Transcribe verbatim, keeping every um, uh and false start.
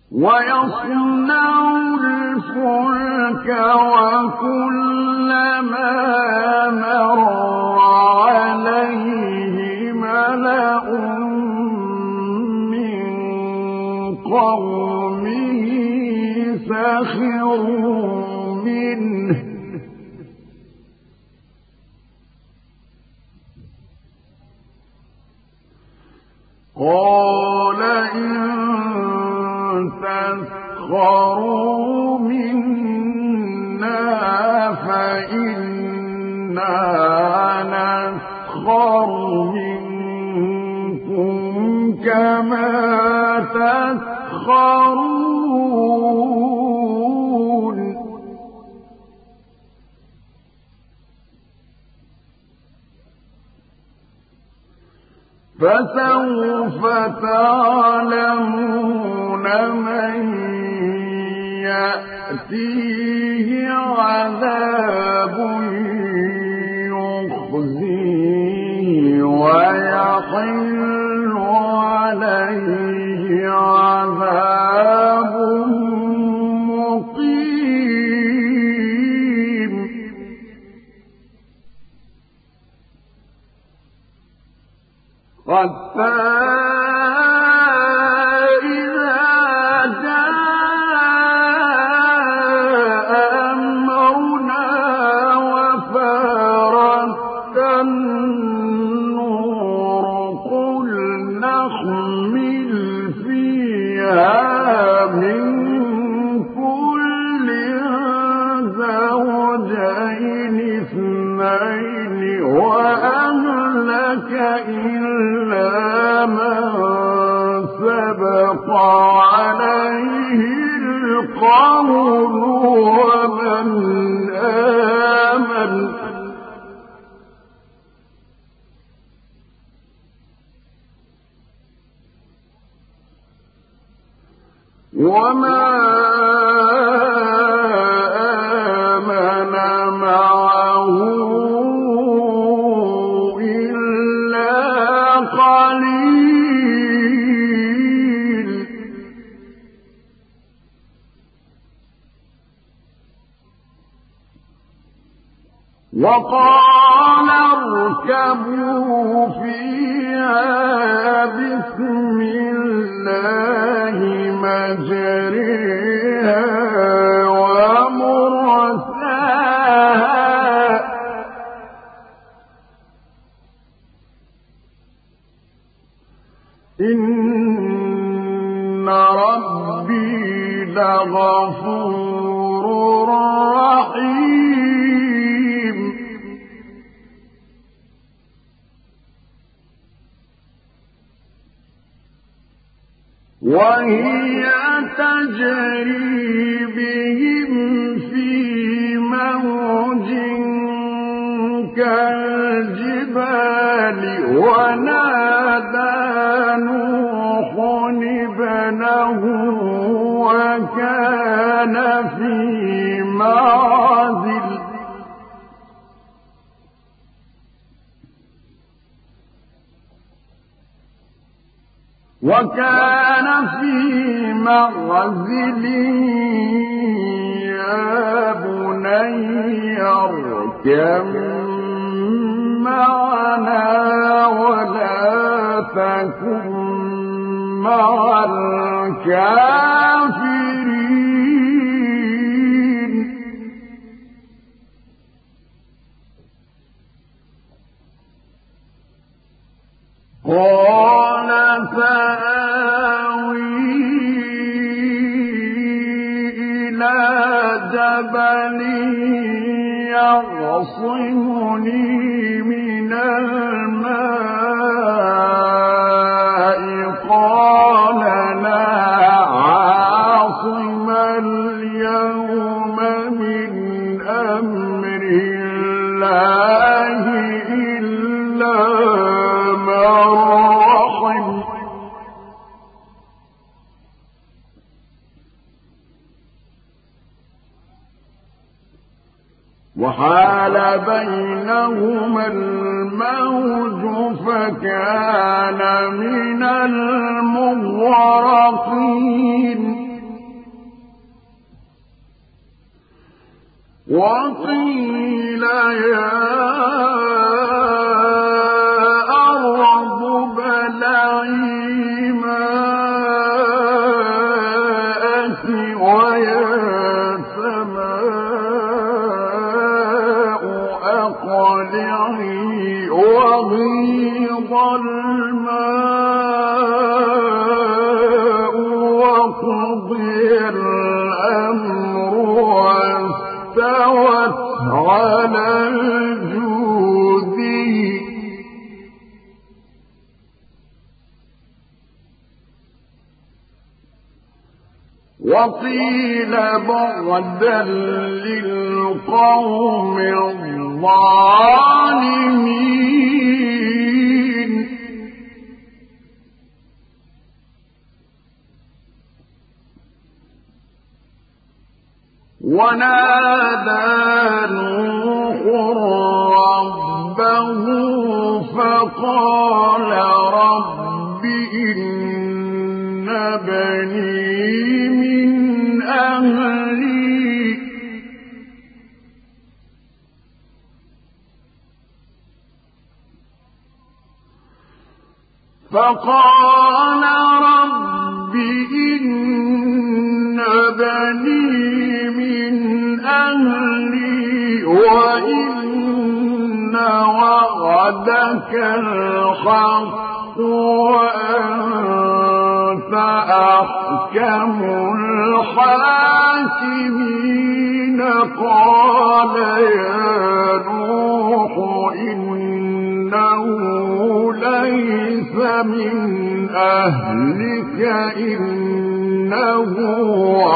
ويصنع الفلك وكلما مر عليه ملأ من قومه سخروا منه قال إن تسخروا منا فإنا نسخر منكم كما تسخرون فسوف تعلمون من يأتيه عذاب يخزيه ويحل عليه عذاب مقيم حتى إذا جاء أمرنا وفارت النور قل نحمل فيها من كل زوجين اثنين وأهلك إلا من سبق عليه القول ومن آمن وما آمن معه وقال اركبوا فيها بسم الله مجريها ومرساها إن ربي لغفور رحيم وهي تجري بهم في موج كالجبال ونادى نوح ابنه وكان في معزل وكان في معزل يا بني اركب معنا ولا تكن مع الكافرين قال سآوي إلى جبل يعصمني من الماء قال لا عاصم اليوم من أمر الله إلا من رحم وحال بينهما الموج فكان من المغرقين وقيل يا أرض ابلعي ماءك ويا سماء أقلعي وغيض الماء وقضي الأمر واستوت على الجودي وقيل بعدا للقوم الظالمين ونادى نوح ربه فقال رب إن بني من أهلي فقال رب إن بني من أهلي وإن وعدك الحق وأنت أحكم الحاكمين قال يا نوح إنه ليس من أهلك إنه